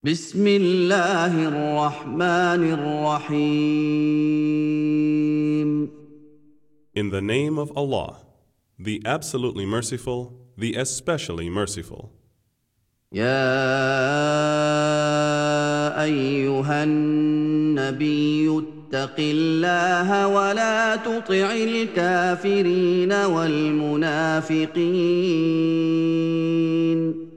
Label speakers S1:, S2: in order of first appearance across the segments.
S1: بسم الله الرحمن الرحيم
S2: In the name of Allah, the absolutely merciful, the especially merciful.
S1: يا أيها النبي اتق الله ولا تطع الكافرين والمنافقين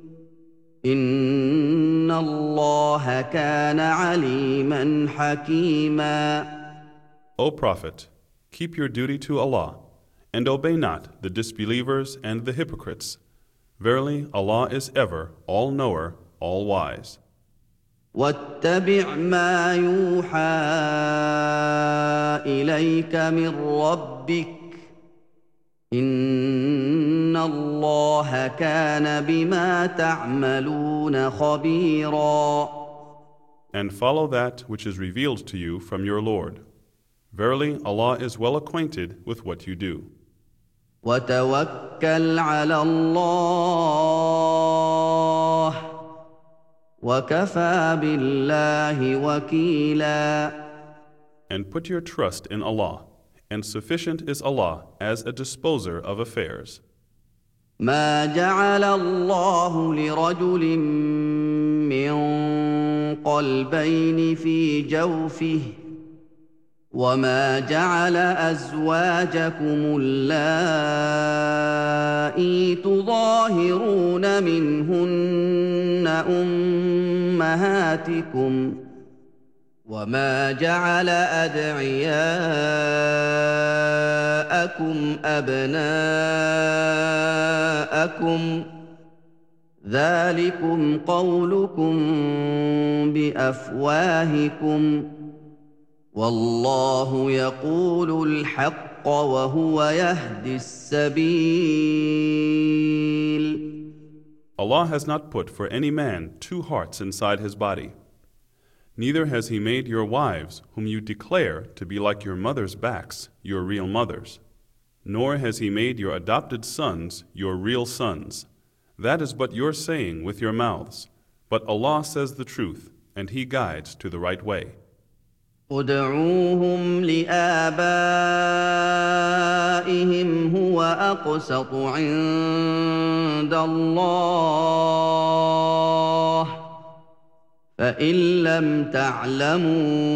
S1: إن الله كان عليما حكيما.
S2: O Prophet, keep your duty to Allah, and obey not the disbelievers and the hypocrites. Verily, Allah is ever all-knower, all-wise.
S1: واتبع ما يوحى إليك من ربك إن الله كان بما تعملون خبيرا.
S2: And follow that which is revealed to you from your Lord. Verily, Allah is well acquainted with what you do.
S1: وتوكل على الله وكفى بالله وكيلا.
S2: And put your trust in Allah, and sufficient is Allah as a disposer of affairs.
S1: ما جعل الله لرجل من قلبين في جوفه وما جعل أزواجكم اللائي تظاهرون منهن أمهاتكم وما جعل أدعياءكم أبناءكم ذلكم قولكم بأفواهكم والله يقول الحق وهو يهدي السبيل.
S2: Allah has not put for any man two hearts inside his body. Neither has He made your wives, whom you declare to be like your mother's backs, your real mothers. Nor has He made your adopted sons your real sons. That is but your saying with your mouths. But Allah says the truth, and He guides to the right way.
S1: ادعوهم لآبائهم هو أقسط عند الله فإن لم تعلموا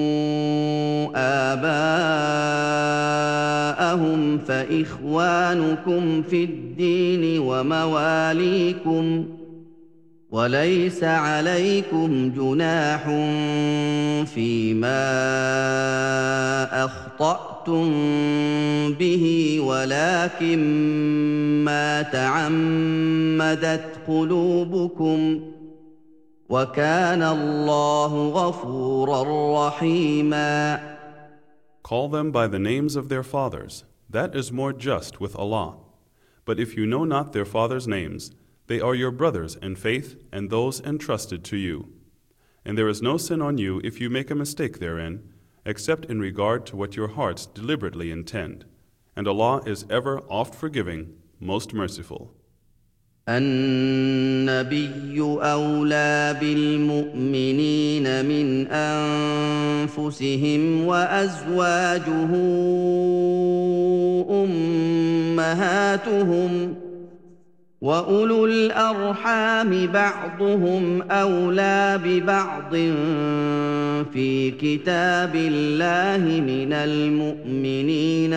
S1: آباءهم فإخوانكم في الدين ومواليكم وليس عليكم جناح فيما أخطأتم به ولكن ما تعمدت قلوبكم وكان الله غفورا رحيما.
S2: Call them by the names of their fathers. That is more just with Allah. But if you know not their fathers' names, they are your brothers in faith and those entrusted to you. And there is no sin on you if you make a mistake therein, except in regard to what your hearts deliberately intend. And Allah is ever oft forgiving, most merciful.
S1: النبي أولى بالمؤمنين من أنفسهم وأزواجه أمهاتهم وأولو الأرحام بعضهم أولى ببعض في كتاب الله من المؤمنين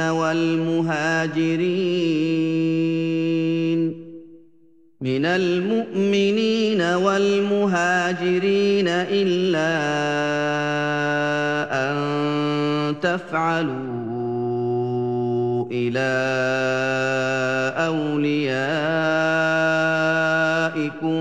S1: والمهاجرين إلا أن تفعلوا إلى أوليائكم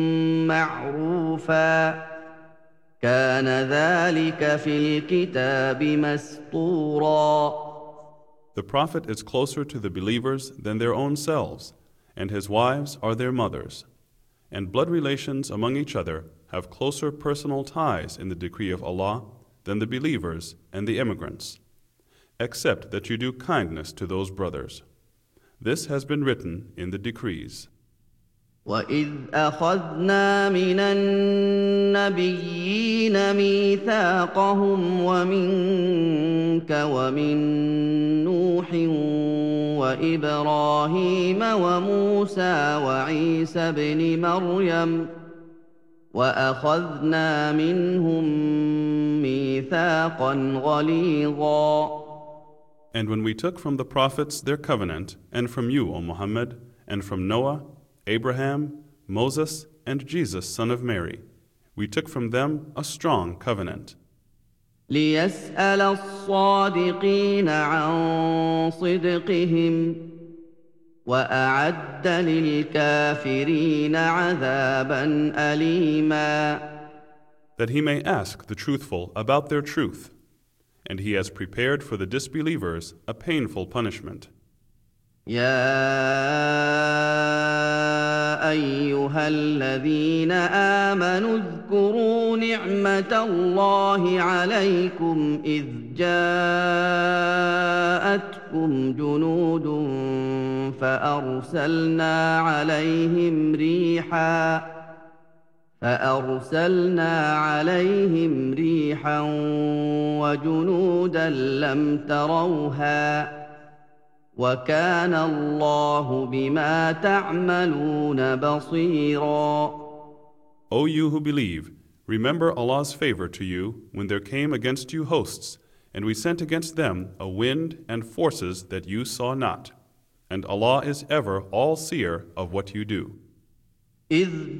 S1: معروفا كان ذلك في الكتاب مسطورا.
S2: The Prophet is closer to the believers than their own selves, and his wives are their mothers. And blood relations among each other have closer personal ties in the decree of Allah than the believers and the immigrants, except that you do kindness to those brothers. This has been written in the decrees.
S1: وَإِذْ أَخَذْنَا مِنَ النَّبِيِّينَ مِيثَاقَهُمْ وَمِنكَ وَمِن نُّوحٍ وَإِبْرَاهِيمَ وَمُوسَىٰ وَعِيسَى ابْنِ مَرْيَمَ وَأَخَذْنَا مِنْهُم مِّيثَاقًا غَلِيظًا.
S2: And when we took from the prophets their covenant, and from you, O Muhammad, and from Noah, Abraham, Moses, and Jesus, son of Mary, we took from them a strong covenant.
S1: لِيَسْأَلَ الصَّادِقِينَ عَن صِدْقِهِمْ وَأَعَدَّ لِلْكَافِرِينَ عَذَابًا أَلِيمًا.
S2: That he may ask the truthful about their truth, and he has prepared for the disbelievers a painful punishment.
S1: يَا أَيُّهَا الَّذِينَ آمَنُوا اذْكُرُوا نِعْمَةَ اللَّهِ عَلَيْكُمْ إِذْ جَاءَتْكُمْ جُنُودٌ فَأَرْسَلْنَا عَلَيْهِمْ رِيحًا وَجُنُودًا لَّمْ تَرَوْهَا وَكَانَ اللَّهُ بِمَا تَعْمَلُونَ بَصِيرًا.
S2: O you who believe, remember Allah's favor to you when there came against you hosts, and we sent against them a wind and forces that you saw not. And Allah is ever all-seer of what you do.
S1: إِذْ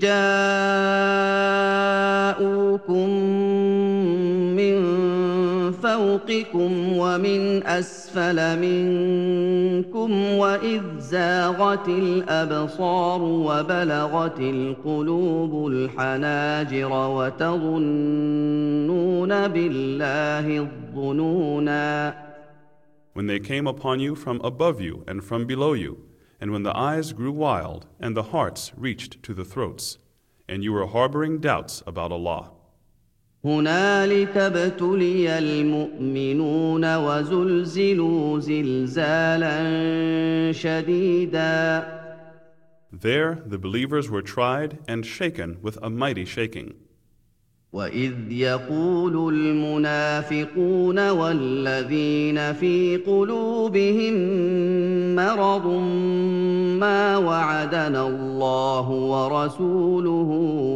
S1: جَاءُوكُم مِّن فَوْقِكُمْ وَمِنْ أَسْفَلَ مِنكُمْ وَإِذْ زَاغَتِ الْأَبْصَارُ وَبَلَغَتِ الْقُلُوبُ الْحَنَاجِرَ وَتَظُنُّونَ بِاللَّهِ الظُّنُونَا.
S2: When they came upon you from above you and from below you, and when the eyes grew wild and the hearts reached to the throats, and you were harboring doubts about Allah.
S1: هُنَالِكَ ابْتُلِيَ الْمُؤْمِنُونَ وَزُلْزِلُوا زِلْزَالًا شَدِيدًا.
S2: There the believers were tried and shaken with a mighty shaking.
S1: وَإِذْ يَقُولُ الْمُنَافِقُونَ وَالَّذِينَ فِي قُلُوبِهِم مَّرَضٌ مَّا وَعَدَنَا اللَّهُ وَرَسُولُهُ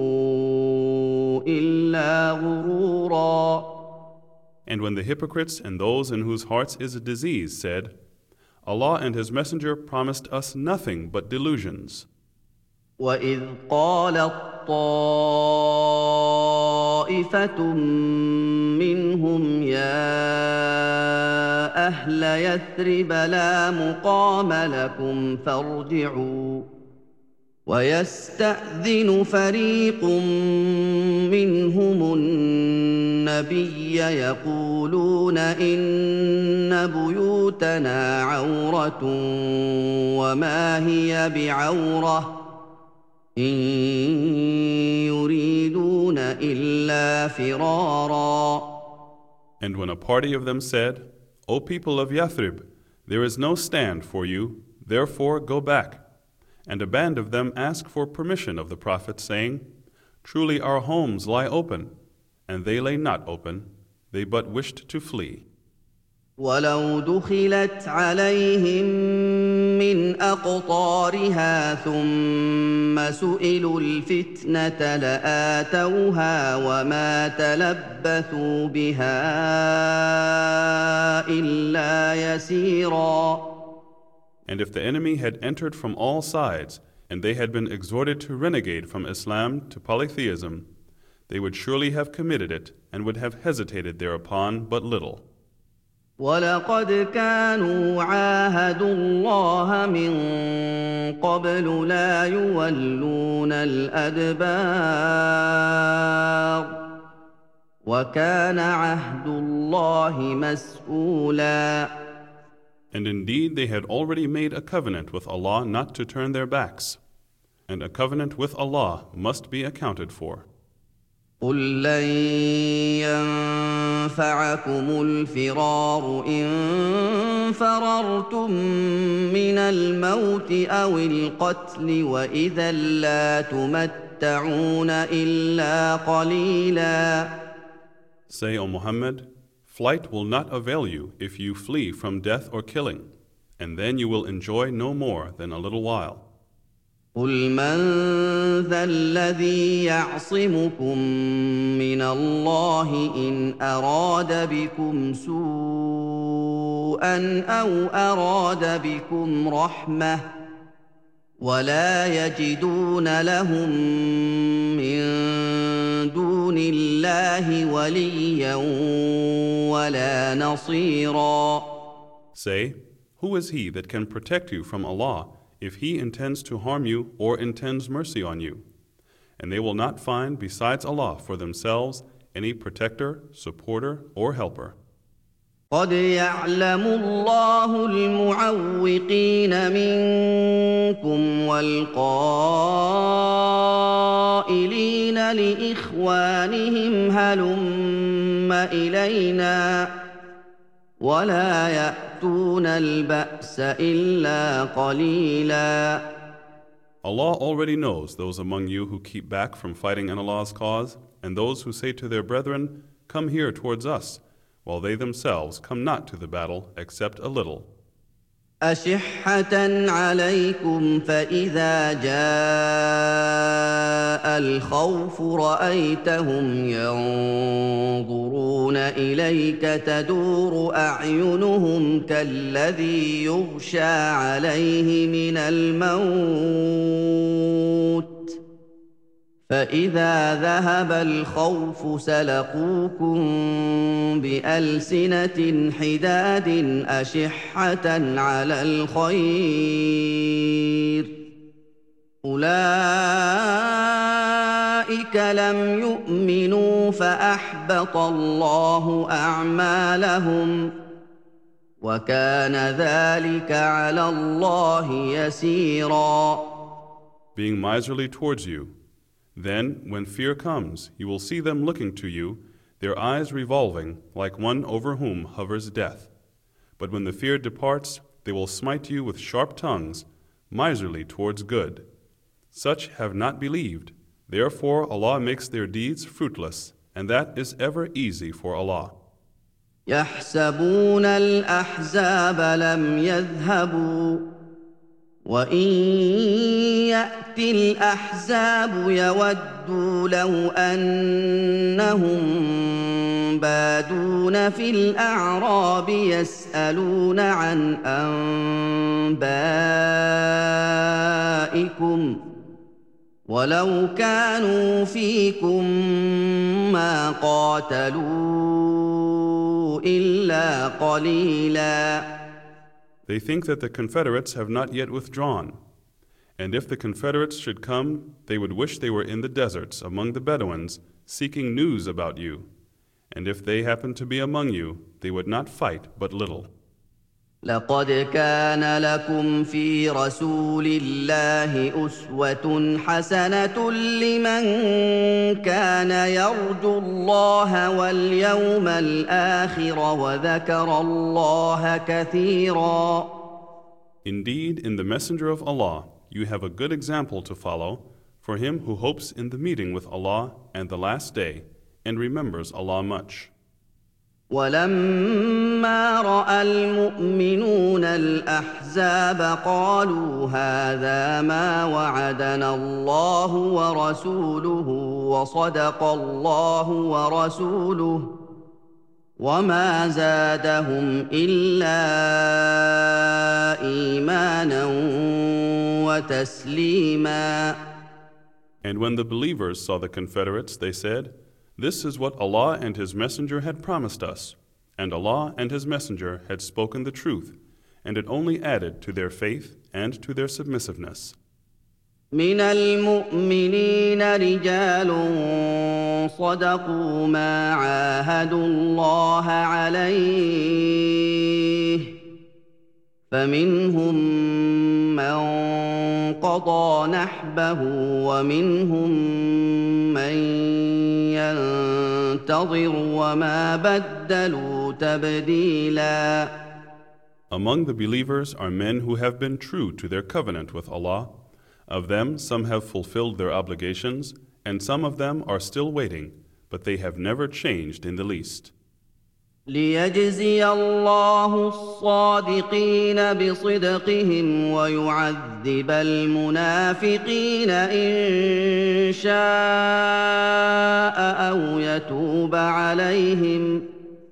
S1: إِلَّا غُرُورًا.
S2: And when the hypocrites and those in whose hearts is a disease said, Allah and His Messenger promised us nothing but delusions.
S1: وَإِذْ قَالَت طَّائِفَةٌ مِّنْهُمْ يَا أَهْلَ يَثْرِبَ لَا مُقَامَ لَكُمْ فَارْجِعُوا وَيَسْتَأْذِنُ فَرِيقٌ مِّنْهُمُ النَّبِيَّ يَقُولُونَ إِنَّ بُيُوتَنَا عَوْرَةٌ وَمَا هِيَ بِعَوْرَةٍ إِن يُرِيدُونَ إِلَّا فِرَارًا.
S2: And when a party of them said, O people of Yathrib, there is no stand for you, therefore go back. And a band of them asked for permission of the Prophet, saying, Truly our homes lie open. And they lay not open, they but wished to flee.
S1: وَلَوْ دُخِلَتْ عَلَيْهِم مِّنْ أَقْطَارِهَا ثُمَّ سُئِلُوا الْفِتْنَةَ لَآتَوْهَا وَمَا تَلَبَّثُوا بِهَا إِلَّا يَسِيرًا.
S2: And if the enemy had entered from all sides, and they had been exhorted to renegade from Islam to polytheism, they would surely have committed it, and would have hesitated thereupon but little.
S1: وَلَقَدْ كَانُوا عَاهَدُوا اللَّهَ مِن قَبْلُ لَا يُوَلُّونَ الْأَدْبَارَ وَكَانَ عَهْدُ اللَّهِ مَسْئُولًا.
S2: And indeed they had already made a covenant with Allah not to turn their backs, and a covenant with Allah must be accounted for.
S1: قُل لَّن ينفعكم الفرار إن فررتم من الموت أو القتل وإذا لا تمتعون إلا قليلا.
S2: Say, O Muhammad, flight will not avail you if you flee from death or killing, and then you will enjoy no more than a little while.
S1: قل من ذا الذي يعصمكم من الله إن أراد بكم سوءا أو أراد بكم رحمة ولا يجدون لهم من دون الله وليا ولا نصيرا.
S2: Say, who is he that can protect you from Allah if he intends to harm you or intends mercy on you? And they will not find besides Allah for themselves any protector, supporter, or helper.
S1: قد يعلم الله المعوقين منكم والقائلين لإخوانهم هلم إلينا ولا يأتون البأس إلا قليلا.
S2: Allah already knows those among you who keep back from fighting in Allah's cause, and those who say to their brethren, "Come here towards us," while they themselves come not to the battle except a little.
S1: أشحة عليكم فإذا جاء الخوف رأيتهم ينظرون إليك تدور أعينهم كالذي يغشى عليه من الموت فإذا ذهب الخوف سلقوكم بألسنة حداد أشحة على الخير أولئك لم يؤمنوا فأحبط الله أعمالهم وكان ذلك على الله يسيرا.
S2: Being miserly towards you, then, when fear comes, you will see them looking to you, their eyes revolving like one over whom hovers death. But when the fear departs, they will smite you with sharp tongues, miserly towards good. Such have not believed. Therefore Allah makes their deeds fruitless, and that is ever easy for Allah.
S1: يحسبون الأحزاب لم يذهبوا وإن يأتي الأحزاب يودوا لو أنهم بادون في الأعراب يسألون عن أنبائكم ولو كانوا فيكم ما قاتلوا إلا قليلاً.
S2: They think that the Confederates have not yet withdrawn. And if the Confederates should come, they would wish they were in the deserts among the Bedouins, seeking news about you. And if they happened to be among you, they would not fight but little.
S1: لقد كان لكم في رسول الله أسوة حسنة لمن كان يرجو الله واليوم الآخر وذكر الله كثيرا.
S2: Indeed, in the Messenger of Allah, you have a good example to follow for him who hopes in the meeting with Allah and the last day and remembers Allah much.
S1: ولما رأى المؤمنون الأحزاب قالوا هذا ما وعدنا الله ورسوله وصدق الله ورسوله وما زادهم إلا إيمانا وتسليما.
S2: And when the believers saw the Confederates, they said, "This is what Allah and His Messenger had promised us, and Allah and His Messenger had spoken the truth, and it only added to their faith and to their submissiveness."
S1: من المؤمنين رجال صدقوا ما عاهدوا الله عليه فمنهم من قضى نحبه ومنهم من انتظروا وما بدلوا تبديلا.
S2: Among the believers are men who have been true to their covenant with Allah. Of them, some have fulfilled their obligations, and some of them are still waiting, but they have never changed in the least.
S1: ليجزي الله الصادقين بصدقهم ويعذب المنافقين إن شاء أو يتوب عليهم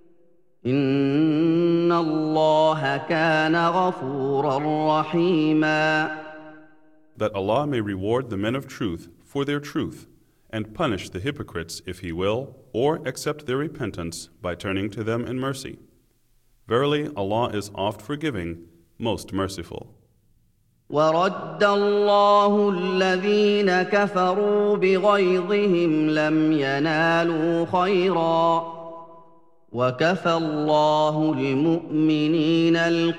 S1: إن الله كان غفورا رحيما.
S2: That Allah may reward the men of truth for their truth, and punish the hypocrites if He will, or accept their repentance by turning to them in mercy. Verily, Allah is oft forgiving, most merciful.
S1: ورد الله الذين كفروا بغيظهم لم ينالوا خيرا وكفى الله المؤمنين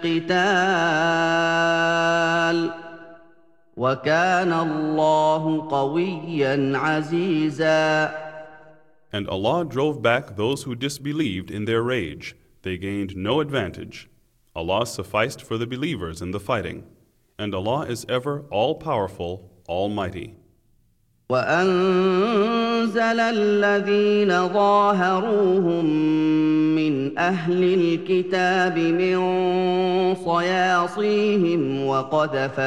S1: القتال وَكَانَ اللَّهُ قَوِيًّا عَزِيزًا.
S2: And Allah drove back those who disbelieved in their rage. They gained no advantage. Allah sufficed for the believers in the fighting. And Allah is ever all-powerful, almighty.
S1: وَأَنزَلَ الَّذِينَ ظَاهَرُوهُم مِّنْ أَهْلِ الْكِتَابِ مِن صَيَاصِيهِمْ وَقَذَفَ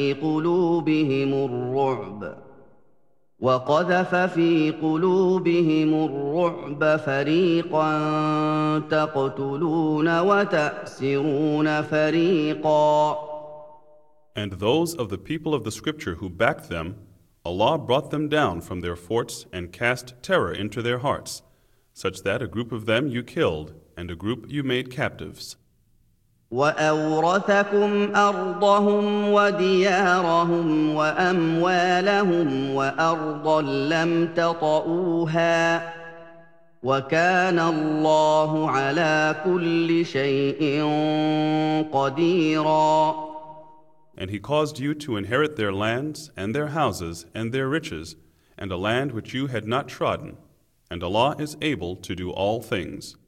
S1: فِي قُلُوبِهِمُ الرُّعْبَ فَرِيقًا تَقْتُلُونَ وَتَأْسِرُونَ فَرِيقًا.
S2: And those of the people of the Scripture who backed them, Allah brought them down from their forts and cast terror into their hearts, such that a group of them you killed and a group you made captives.
S1: وَأَوْرَثَكُمْ أَرْضَهُمْ وَدِيَارَهُمْ وَأَمْوَالَهُمْ وَأَرْضًا لَّمْ تَطَئُوهَا وَكَانَ اللَّهُ عَلَىٰ كُلِّ شَيْءٍ قَدِيرًا.
S2: And He caused you to inherit their lands and their houses and their riches, and a land which you had not trodden. And Allah is able to do all things.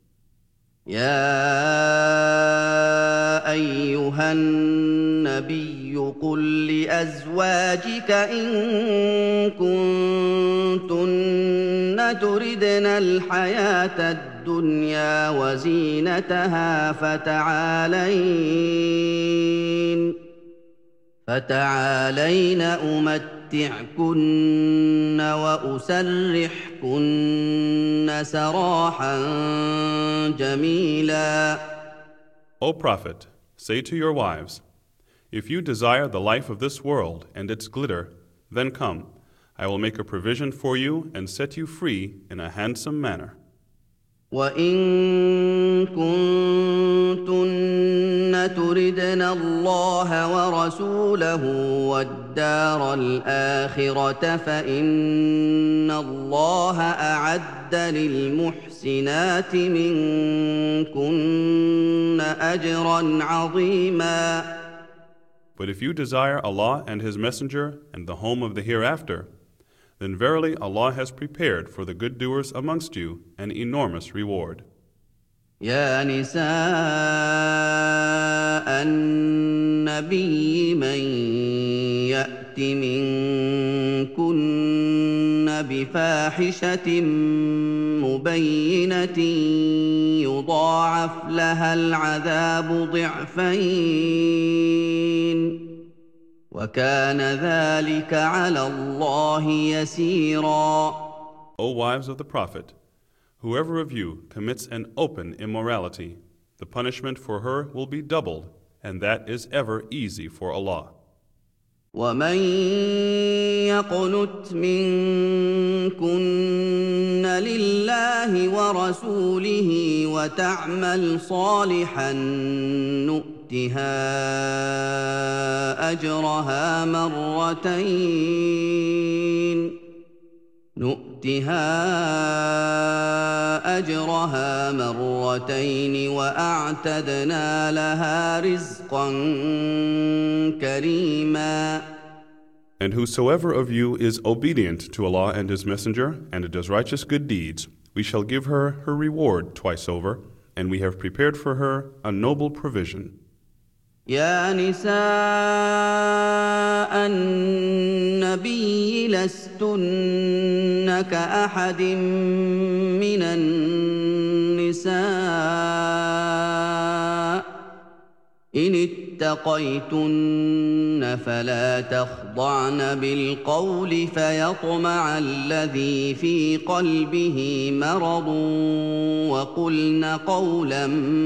S1: يا أيها النبي قل لأزواجك إن كنتن تردن الحياة الدنيا وزينتها فتعالين أمتعكن وأسرحكن سراحا جميلا.
S2: O Prophet, say to your wives, if you desire the life of this world and its glitter, then come, I will make a provision for you and set you free in a handsome manner.
S1: وَإِن كُنتُنَّ تُرِدْنَ اللَّهَ وَرَسُولَهُ وَالدَّارَ الْآخِرَةَ فَإِنَّ اللَّهَ أَعَدَّ لِلْمُحْسِنَاتِ مِنكُنَّ أَجْرًا عَظِيمًا.
S2: But if you desire Allah and His Messenger and the home of the hereafter, then verily Allah has prepared for the good doers amongst you an enormous reward.
S1: يا نساء النبي من يأت منكن بفاحشة مبينة يضاعف لها العذاب ضعفين وَكَانَ ذَلِكَ عَلَى اللَّهِ يَسِيرًا.
S2: O wives of the Prophet, whoever of you commits an open immorality, the punishment for her will be doubled, and that is ever easy for Allah.
S1: وَمَن يَقْنُتْ مِنكُنَّ لِلَّهِ وَرَسُولِهِ وَتَعْمَلْ صَالِحًا نُؤْتِهَا أجرها مرتين وأعتدنا لها رزقا كريما.
S2: And whosoever of you is obedient to Allah and His Messenger and does righteous good deeds, We shall give her her reward twice over, and we have prepared for her a noble provision.
S1: يا نساء النبي لستن كأحد من النساء إن اتقيتن فلا تخضعن بالقول فيطمع الذي في قلبه مرض وقلن قولا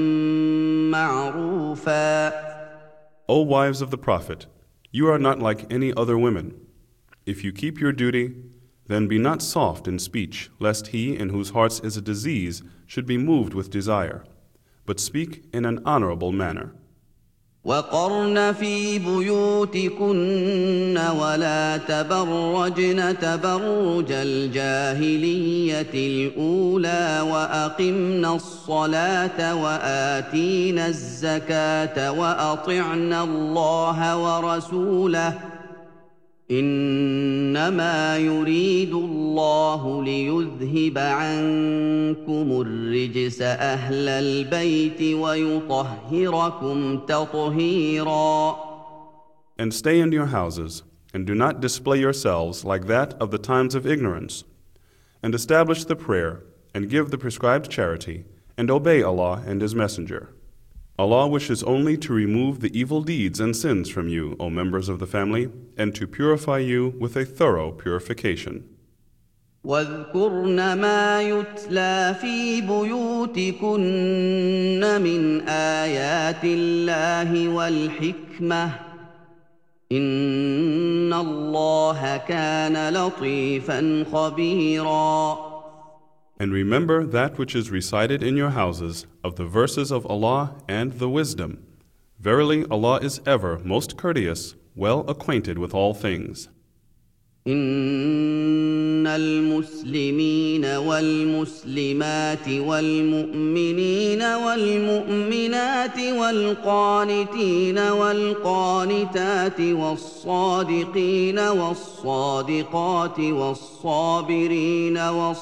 S1: معروفا.
S2: O wives of the Prophet, you are not like any other women. If you keep your duty, then be not soft in speech, lest he in whose hearts is a disease should be moved with desire, but speak in an honorable manner.
S1: وقرن في بيوتكن ولا تبرجن تبرج الجاهلية الأولى وأقمن الصلاة وآتينا الزكاة وأطعن الله ورسوله إنما يريد الله ليذهب عنكم الرجس أهل البيت ويطهركم تطهيرا.
S2: And stay in your houses, and do not display yourselves like that of the times of ignorance, and establish the prayer, and give the prescribed charity, and obey Allah and His Messenger. Allah wishes only to remove the evil deeds and sins from you, O members of the family, and to purify you with a thorough purification.
S1: واذكرن ما يتلى في بيوتكن من آيات الله والحكمة إن الله كان لطيفا خبيرا.
S2: And remember that which is recited in your houses of the verses of Allah and the wisdom. Verily, Allah is ever most courteous, well acquainted with all things.
S1: إن المسلمين والمسلمات والمؤمنين والمؤمنات والقانتين والقانتات والصادقين والصادقات والصابرين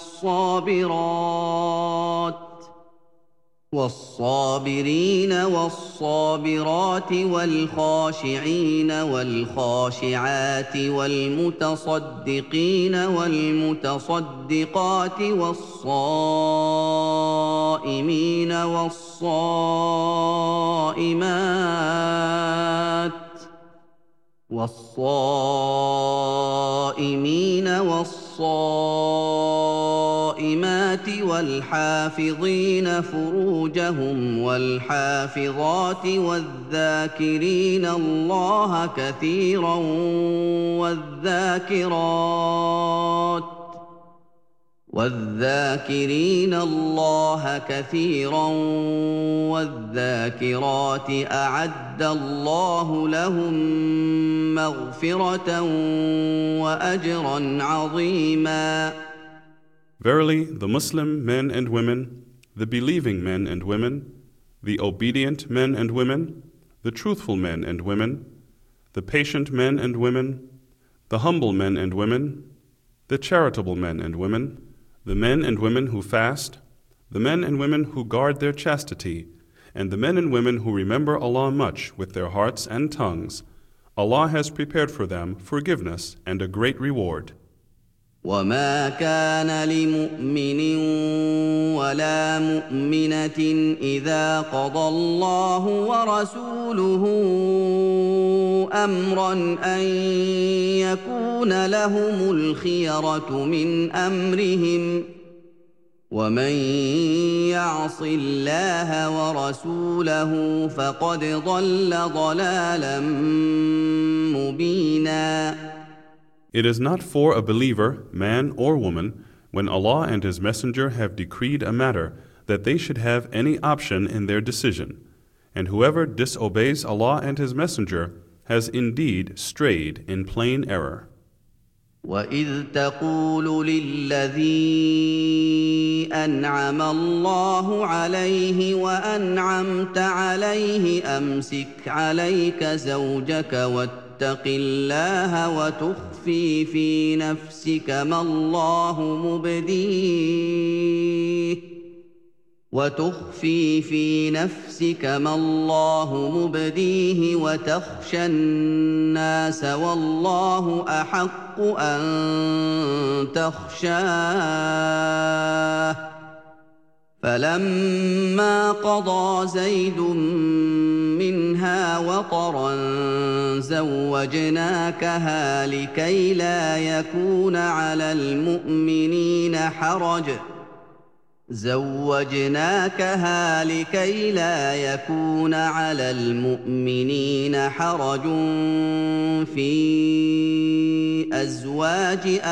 S1: والصابرات والخاشعين والخاشعات والمتصدقين والمتصدقات والصائمين والصائمات والحافظين فروجهم والحافظات والذاكرين الله كثيرا والذاكرين الله كثيرا والذاكرات أعد الله لهم مغفرة وأجرا عظيما.
S2: Verily, the Muslim men and women, the believing men and women, the obedient men and women, the truthful men and women, the patient men and women, the humble men and women, the charitable men and women, the men and women who fast, the men and women who guard their chastity, and the men and women who remember Allah much with their hearts and tongues, Allah has prepared for them forgiveness and a great reward.
S1: وما كان لمؤمن ولا مؤمنة إذا قضى الله ورسوله أمرا أن يكون لهم الخيرة من أمرهم ومن يعص الله ورسوله فقد ضل ضلالا مبينا.
S2: It is not for a believer, man or woman, when Allah and His Messenger have decreed a matter, that they should have any option in their decision. And whoever disobeys Allah and His Messenger has indeed strayed in plain error.
S1: وَإِذْ تَقُولُ لِلَّذِي أَنْعَمَ اللَّهُ عَلَيْهِ وَأَنْعَمْتَ عَلَيْهِ أَمْسِكْ عَلَيْكَ زَوْجَكَ وَاتَّقِ اللَّهَ وَتُخْفِي فِي نَفْسِكَ مَا اللَّهُ مُبْدِيهِ وتخفي في نفسك ما الله مبديه وتخشى الناس والله أحق أن تخشاه فلما قضى زيد منها وطرا زوجناكها لكي لا يكون على المؤمنين حرج في أزواج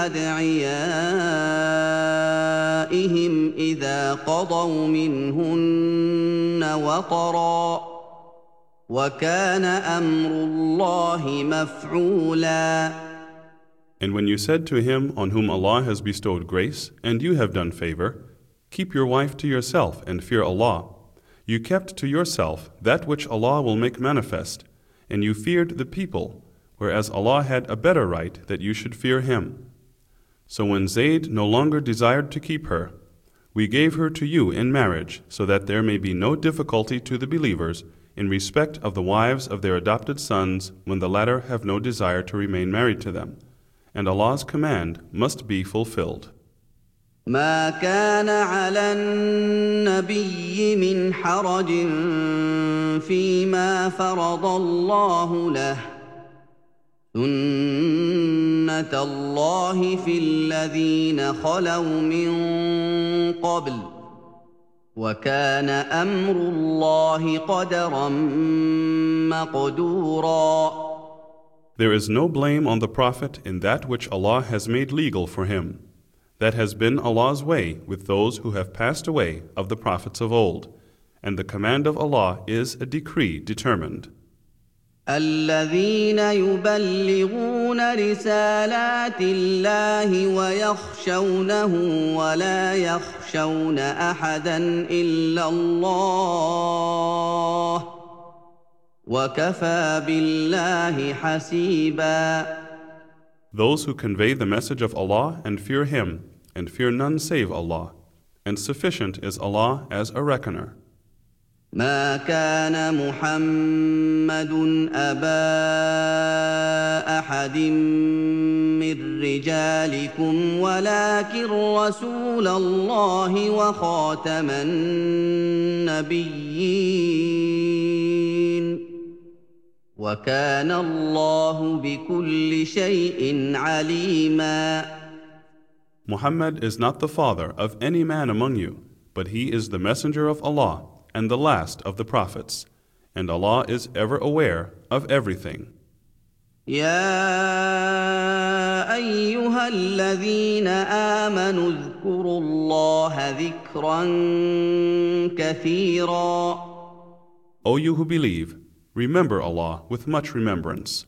S1: أدعيائهم إذا قضوا منهن وطرا وكان أمر الله مفعولا.
S2: And when you said to him on whom Allah has bestowed grace, and you have done favor, keep your wife to yourself and fear Allah, you kept to yourself that which Allah will make manifest, and you feared the people, whereas Allah had a better right that you should fear Him. So when Zayd no longer desired to keep her, we gave her to you in marriage, so that there may be no difficulty to the believers in respect of the wives of their adopted sons when the latter have no desire to remain married to them. And Allah's command must be fulfilled.
S1: ما كان على النبي من حرج فيما فرض الله له سنة الله في الذين خلوا من قبل وكان أمر الله قدرا مقدورا.
S2: There is no blame on the Prophet in that which Allah has made legal for him. That has been Allah's way with those who have passed away of the prophets of old, and the command of Allah is a decree determined.
S1: الذين يبلغون رسالات الله ويخشونه ولا يخشون أحدا إلا الله وكفى بالله حسيبا.
S2: Those who convey the message of Allah and fear Him, and fear none save Allah, and sufficient is Allah as a reckoner.
S1: ما كان محمد أبا أحد من رجالكم ولكن رسول الله وخاتم النبيين وكان الله بكل شيء عليما.
S2: Muhammad is not the father of any man among you, but he is the messenger of Allah and the last of the prophets, and Allah is ever aware of everything.
S1: يا أيها الذين آمنوا اذكروا الله ذكرا كثيرا.
S2: O you who believe, remember Allah with much remembrance.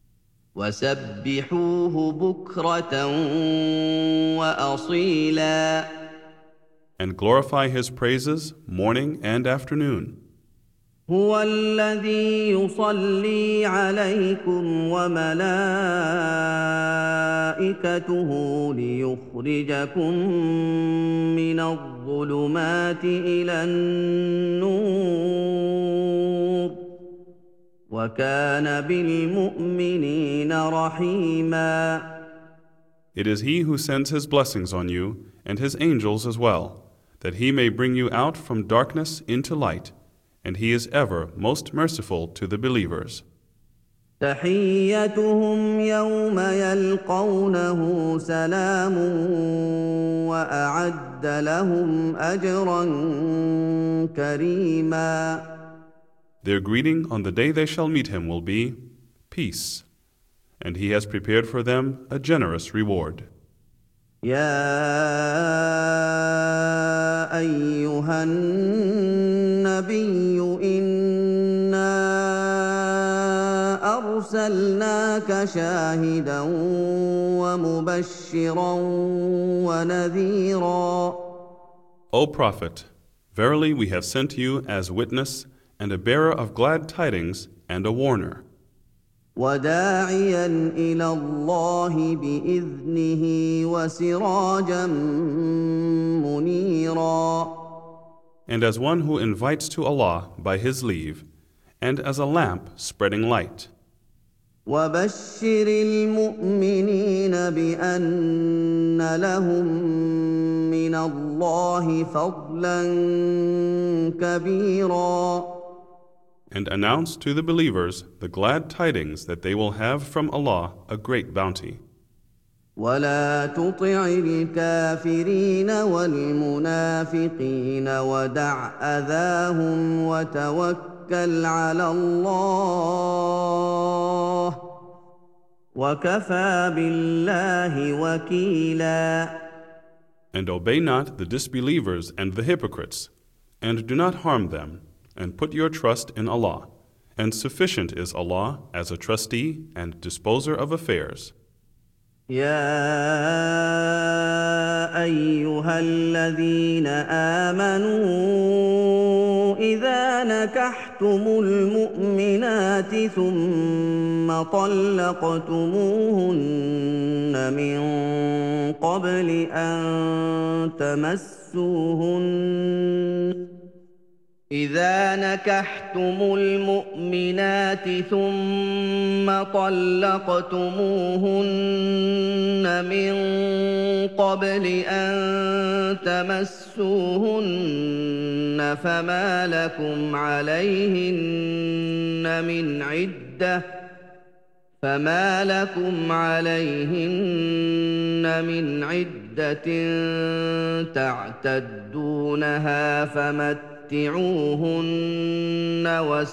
S1: وسبحوه بكرة وأصيلا.
S2: And glorify His praises morning and afternoon.
S1: هو الذي يصلي عليكم وملائكته ليخرجكم من الظلمات إلى النور وكان بالمؤمنين رحيما.
S2: It is He who sends His blessings on you and His angels as well, that He may bring you out from darkness into light, and He is ever most merciful to the believers.
S1: تحيتهم يوم يلقونه سلام وأعد لهم أجرا كريما.
S2: Their greeting on the day they shall meet Him will be peace, and He has prepared for them a generous reward.
S1: يا أيها النبي إنا أرسلناك شاهدا ومبشرا ونذيرا.
S2: O Prophet, verily we have sent you as witness and a bearer of glad tidings and a warner.
S1: وداعيا إلى الله بإذنه وسراجا منيرا.
S2: and as one who invites to Allah by His leave, and as a lamp spreading light.
S1: وبشر المؤمنين بأن لهم من الله فضلا كبيرا.
S2: And announce to the believers the glad tidings that they will have from Allah a great bounty.
S1: ولا تطع الكافرين والمنافقين ودع أذاهم وتوكل على الله وكفى بالله وكيلا.
S2: And obey not the disbelievers and the hypocrites, and do not harm them, and put your trust in Allah, and sufficient is Allah as a trustee and disposer of affairs.
S1: يا أيها الذين آمنوا إذا نكحتم المؤمنات ثم طلقتموهن من قبل أن تمسوهن إذا نكحتم المؤمنات ثم طلقتموهن من قبل أن تمسوهن فما لكم عليهن من عدة تعتدونها فمتعوهن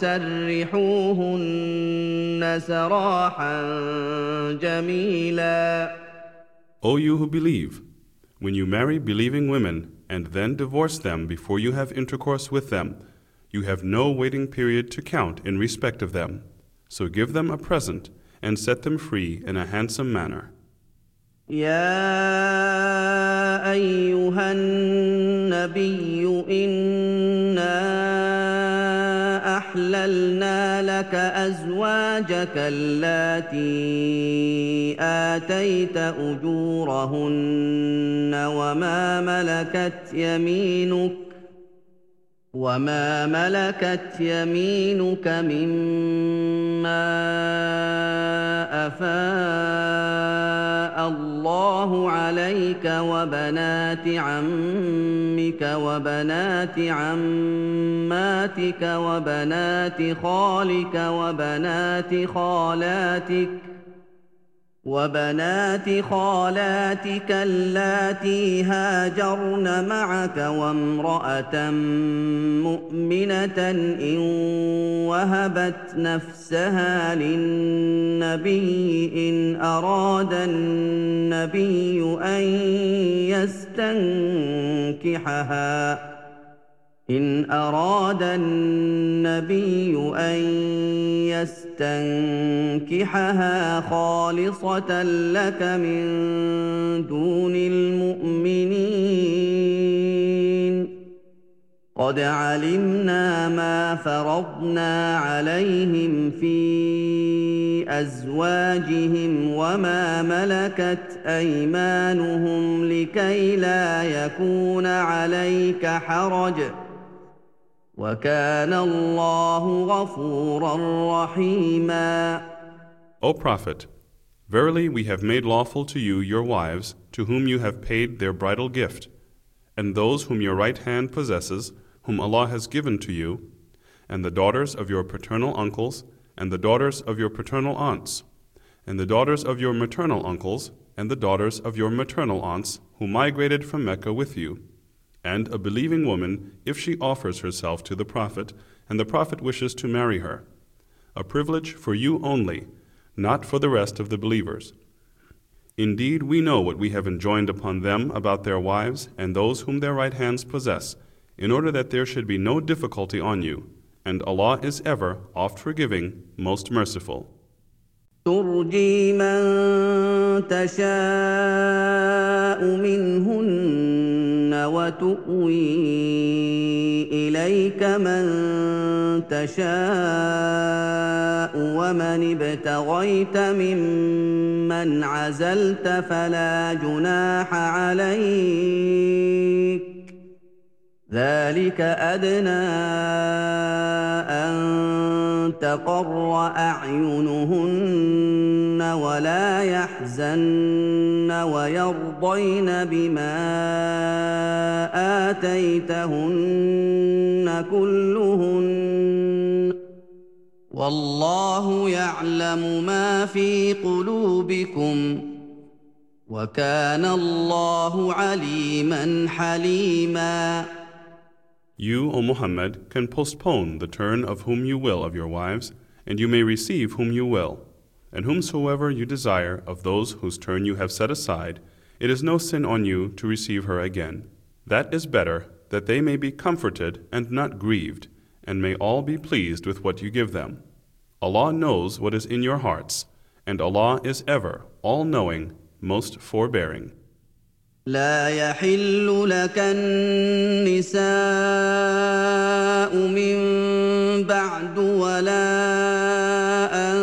S1: وسرحوهن سراحا جميلا.
S2: O you who believe, when you marry believing women and then divorce them before you have intercourse with them, you have no waiting period to count in respect of them. So give them a present and set them free in a handsome manner.
S1: يا أيها النبي إنا أحللنا لك أزواجك اللاتي آتيت أجورهن وما ملكت يمينك مما أفاء الله عليك وبنات عمك وبنات عماتك وبنات خالك وبنات خالاتك اللاتي هاجرن معك وامرأة مؤمنة إن وهبت نفسها للنبي إن أراد النبي أن يستنكحها خالصة لك من دون المؤمنين. قد علمنا ما فرضنا عليهم في أزواجهم وما ملكت أيمانهم لكي لا يكون عليك حرج وكان الله غفورا رحيما.
S2: O Prophet, verily we have made lawful to you your wives, to whom you have paid their bridal gift, and those whom your right hand possesses, whom Allah has given to you, and the daughters of your paternal uncles, and the daughters of your paternal aunts, and the daughters of your maternal uncles, and the daughters of your maternal aunts, who migrated from Mecca with you, and a believing woman if she offers herself to the Prophet, and the Prophet wishes to marry her, a privilege for you only, not for the rest of the believers. Indeed, we know what we have enjoined upon them about their wives and those whom their right hands possess, in order that there should be no difficulty on you, and Allah is ever oft forgiving, most merciful.
S1: ترجي من تشاء منهن وتؤوي إليك من تشاء ومن ابتغيت ممن عزلت فلا جناح عليك ذلك أدنى أن تقر أعينهن ولا يحزن ويرضين بما آتيتهن كلهن والله يعلم ما في قلوبكم وكان الله عليما حليما.
S2: You, O Muhammad, can postpone the turn of whom you will of your wives, and you may receive whom you will. And whomsoever you desire of those whose turn you have set aside, it is no sin on you to receive her again. That is better, that they may be comforted and not grieved, and may all be pleased with what you give them. Allah knows what is in your hearts, and Allah is ever all-knowing, most forbearing.
S1: لا يحل لك النساء من بعد ولا أن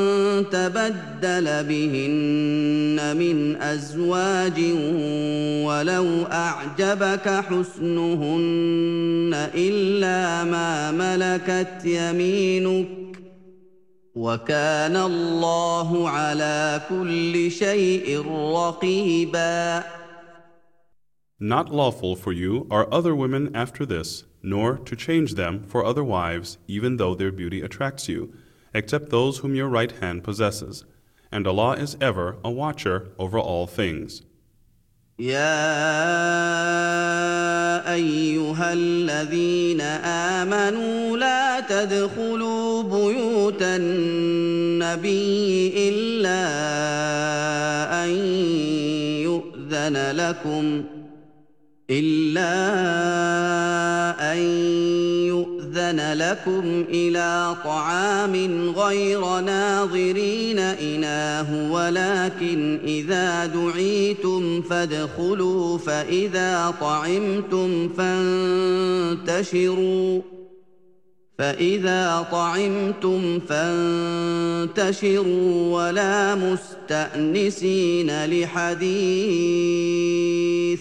S1: تبدل بهن من أزواج ولو أعجبك حسنهن إلا ما ملكت يمينك وكان الله على كل شيء رقيبا.
S2: Not lawful for you are other women after this, nor to change them for other wives, even though their beauty attracts you, except those whom your right hand possesses. And Allah is ever a watcher over all things.
S1: يا أيها الذين آمنوا لا تدخلوا بيوت النبي إلا أن يؤذن لكم إلى طعام غير ناظرين إناه ولكن إذا دعيتم فادخلوا فإذا طعمتم فانتشروا ولا مستأنسين لحديث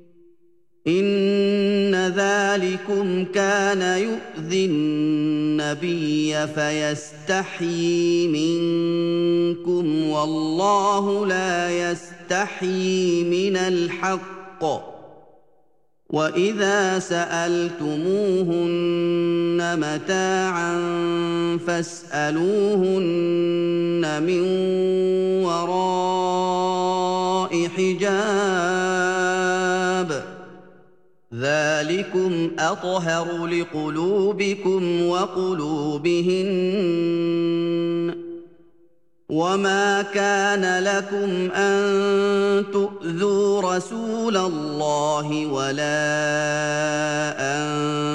S1: إن ذلكم كان يؤذي النبي فيستحيي منكم والله لا يستحيي من الحق وإذا سألتموهن متاعا فاسألوهن من وراء حجاب ذلكم أطهر لقلوبكم وقلوبهن وما كان لكم أن تؤذوا رسول الله ولا أن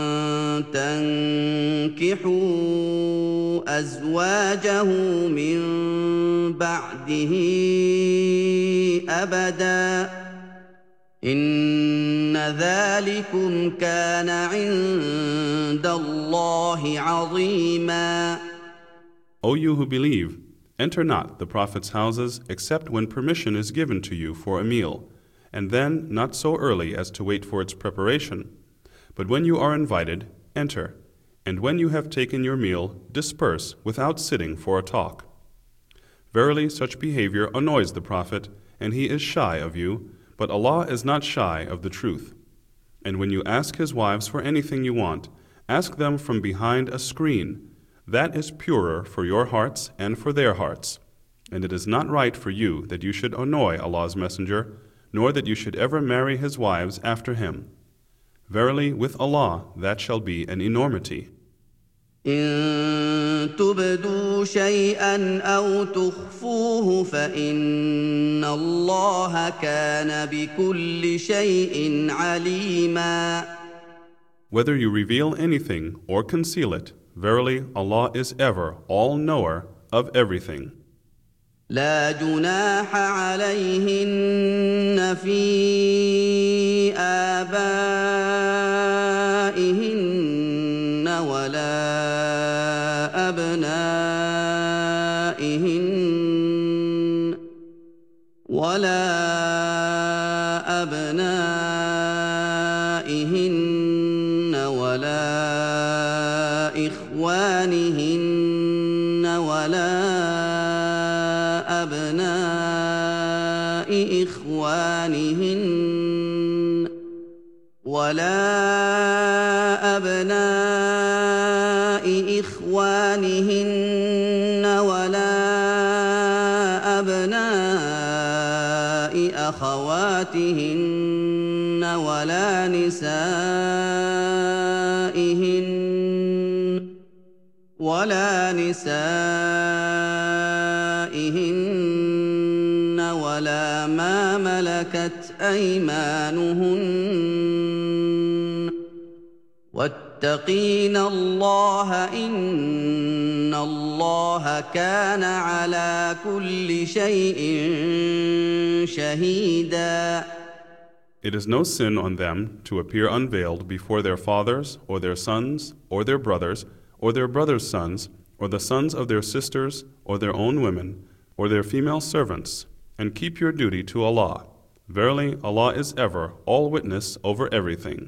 S1: تنكحوا أزواجه من بعده أبدا إن ذلكم كان عند الله عظيما.
S2: O you who believe, enter not the Prophet's houses except when permission is given to you for a meal, and then not so early as to wait for its preparation. But when you are invited, enter, and when you have taken your meal, disperse without sitting for a talk. Verily, such behavior annoys the Prophet, and he is shy of you, but Allah is not shy of the truth. And when you ask his wives for anything you want, ask them from behind a screen. That is purer for your hearts and for their hearts. And it is not right for you that you should annoy Allah's Messenger, nor that you should ever marry his wives after him. Verily, with Allah that shall be an enormity.
S1: إن تبدوا شيئا أو تخفوه فإن الله كان بكل شيء عليما.
S2: Whether you reveal anything or conceal it, verily Allah is ever all-knower of everything.
S1: لا جناح عليهن في آبائهن ولا أبنائهن ولا إخوانهن ولا أبناء إخوانهن ولا أبناء أخواتهن ولا نسائهن ولا ما ملكت أيمانهن واتقين الله إن الله كان على كل شيء شهيدا.
S2: It is no sin on them to appear unveiled before their fathers, or their sons, or their brothers, or their brothers' sons, or the sons of their sisters, or their own women, or their female servants, and keep your duty to Allah. Verily, Allah is ever all witness over everything.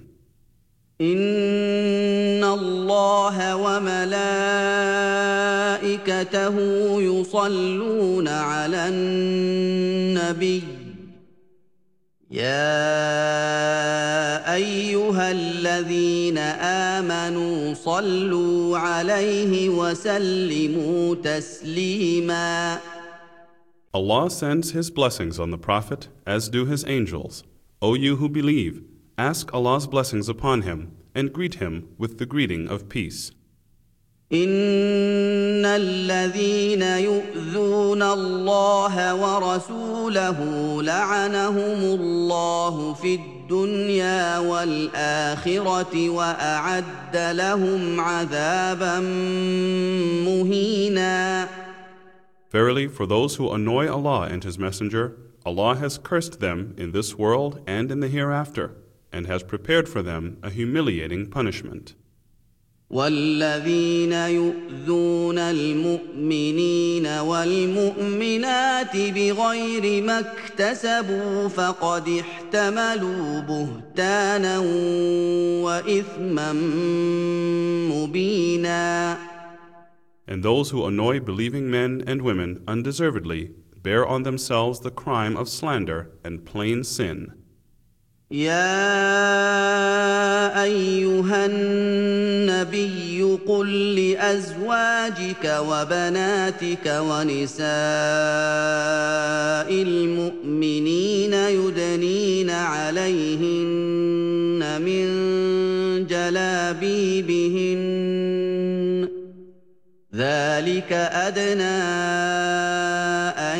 S1: إن الله وملائكته يصلون على النبي يا أيها الذين آمنوا صلوا عليه وسلموا تسليما.
S2: Allah sends His blessings on the Prophet, as do His angels. O you who believe, ask Allah's blessings upon him, and greet him with the greeting of peace.
S1: إن الذين يؤذون الله ورسوله لعنهم الله في الدنيا والآخرة وأعد لهم عذابا مهينا.
S2: Verily, for those who annoy Allah and His Messenger, Allah has cursed them in this world and in the hereafter, and has prepared for them a humiliating punishment.
S1: والذين يؤذون المؤمنين والمؤمنات بغير ما اكتسبوا فقد احتملوا بهتانا وإثما مبينا.
S2: And those who annoy believing men and women undeservedly bear on themselves the crime of slander and plain sin.
S1: يا أيها النبي قل لأزواجك وبناتك ونساء المؤمنين يدنين عليهن من جلابيبهن ذلك أدنى أن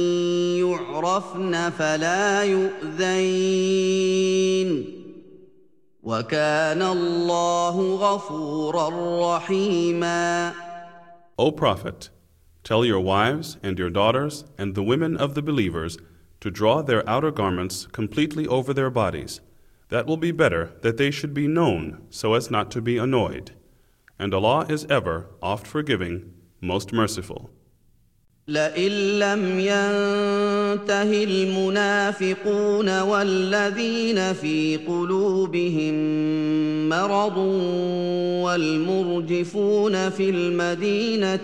S1: يعرفن فلا يؤذين وكان الله غفورا رحيما.
S2: O Prophet, tell your wives and your daughters and the women of the believers to draw their outer garments completely over their bodies. That will be better that they should be known so as not to be annoyed. And Allah is ever oft forgiving, most merciful.
S1: لئن لم ينته المنافقون والذين في قلوبهم مرض والمرجفون في المدينة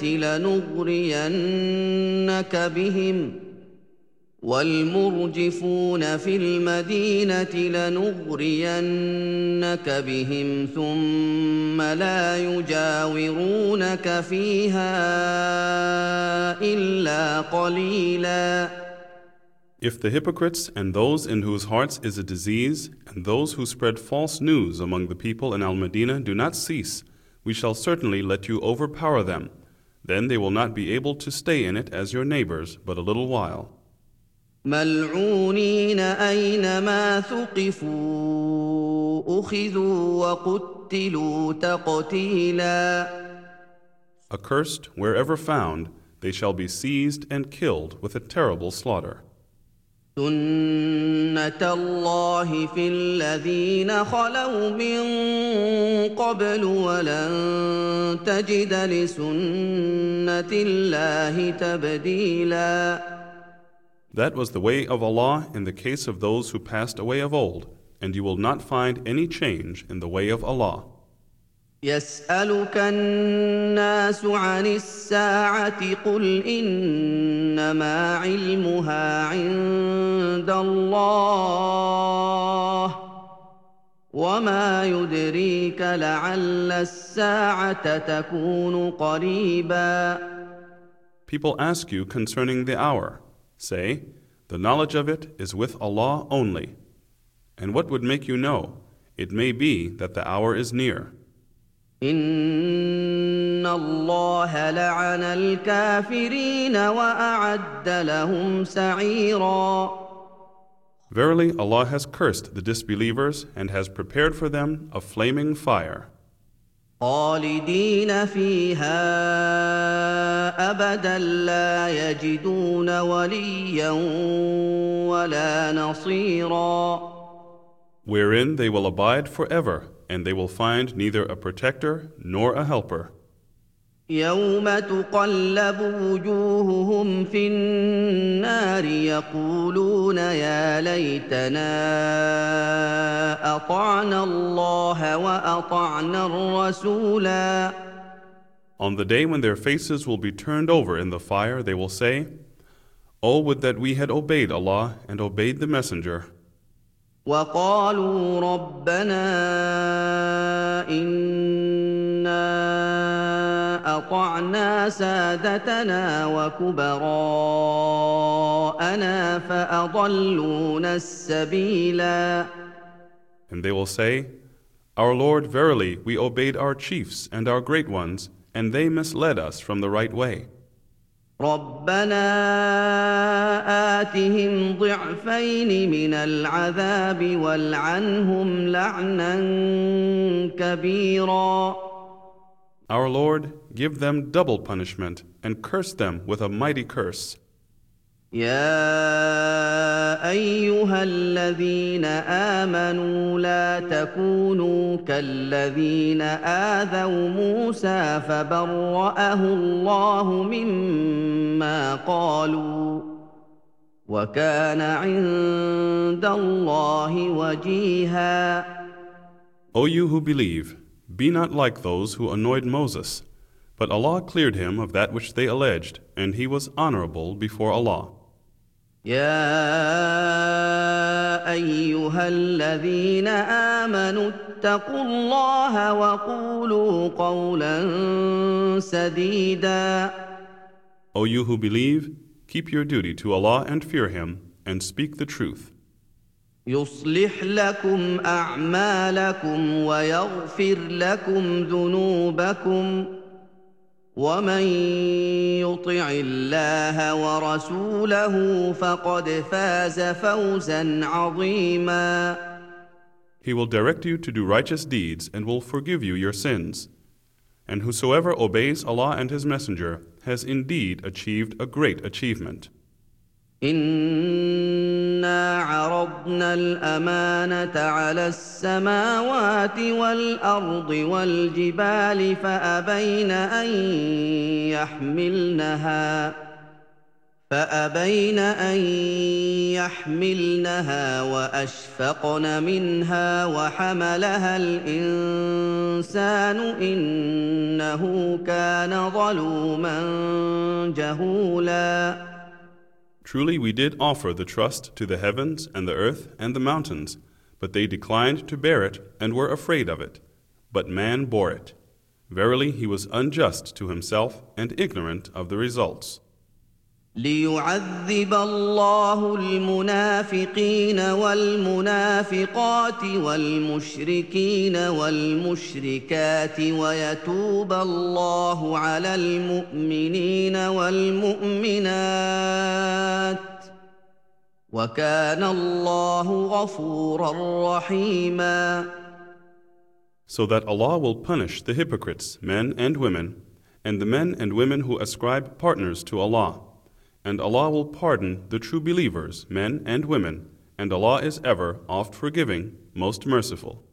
S1: لنغرينك بهم ثم لا يجاورونك فيها إلا قليلا.
S2: If the hypocrites and those in whose hearts is a disease and those who spread false news among the people in Al-Madinah do not cease, we shall certainly let you overpower them. Then they will not be able to stay in it as your neighbors but a little while.
S1: ملعونين أينما ثقفوا أخذوا وقتلوا تقتيلا.
S2: Accursed wherever found, they shall be seized and killed with a terrible slaughter.
S1: سنة الله في الذين خلوا من قبل ولن تجد لسنة الله تبديلا.
S2: That was the way of Allah in the case of those who passed away of old, and you will not find any change in the way of Allah.
S1: يسألك الناس عن الساعة قل إنما علمها عند الله وما يدريك لعل الساعة تكون قريبا.
S2: People ask you concerning the hour. Say, the knowledge of it is with Allah only. And what would make you know? It may be that the hour is near.
S1: إن الله لعن الكافرين وأعد لهم سعيرا.
S2: Verily, Allah has cursed the disbelievers and has prepared for them a flaming fire.
S1: خالدين فيها أبدا لا يجدون وليا ولا نصيرا.
S2: Wherein they will abide forever, and they will find neither a protector nor a helper.
S1: يوم تقلب وجوههم في النار يقولون يا ليتنا أطعنا الله وأطعنا الرسولا.
S2: On the day when their faces will be turned over in the fire, they will say, Oh, would that we had obeyed Allah and obeyed the Messenger.
S1: وقالوا ربنا إنا أطعنا سادتنا وكبراءنا فأضلونا السبيلا.
S2: And they will say, Our Lord, verily, we obeyed our chiefs and our great ones, and they misled us from the right way.
S1: ربنا آتهم ضعفين من العذاب والعنهم لعنا كبيرا.
S2: Our Lord, give them double punishment and curse them with a mighty curse.
S1: يا أيها الذين آمنوا لا تكونوا كالذين آذوا موسى فبرأه الله مما قالوا وكان عند الله وجيها.
S2: O you who believe, be not like those who annoyed Moses, but Allah cleared him of that which they alleged, and he was honorable before Allah.
S1: يا أيها الذين آمنوا اتقوا الله وقولوا قولا سديدا.
S2: O you who believe, keep your duty to Allah and fear Him, and speak the truth.
S1: يصلح لكم أعمالكم ويغفر لكم ذنوبكم ومن يطع الله ورسوله فقد فاز فوزا عظيما.
S2: He will direct you to do righteous deeds and will forgive you your sins. And whosoever obeys Allah and His Messenger has indeed achieved a great achievement.
S1: إنا عرضنا الأمانة على السماوات والأرض والجبال فأبين أن يحملنها وأشفقن منها وحملها الإنسان إنه كان ظلوما جهولا.
S2: Truly we did offer the trust to the heavens and the earth and the mountains, but they declined to bear it and were afraid of it. But man bore it. Verily he was unjust to himself and ignorant of the results.
S1: ليعذب الله المنافقين والمنافقات والمشركين والمشركات ويتوب الله على المؤمنين والمؤمنات وكان الله غفورا رحيما.
S2: So that Allah will punish the hypocrites, men and women, and the men and women who ascribe partners to Allah. And Allah will pardon the true believers, men and women, and Allah is ever oft forgiving, most merciful.